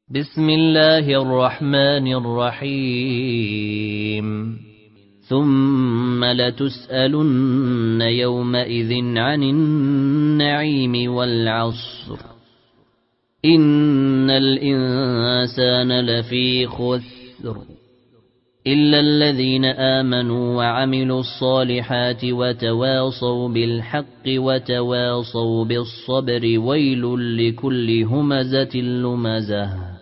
بسم الله الرحمن الرحيم ثم لتسألن يومئذ عن النعيم والعصر إن الإنسان لفي خسر إلا الذين آمنوا وعملوا الصالحات وتواصوا بالحق وتواصوا بالصبر ويل لكل همزة لمزة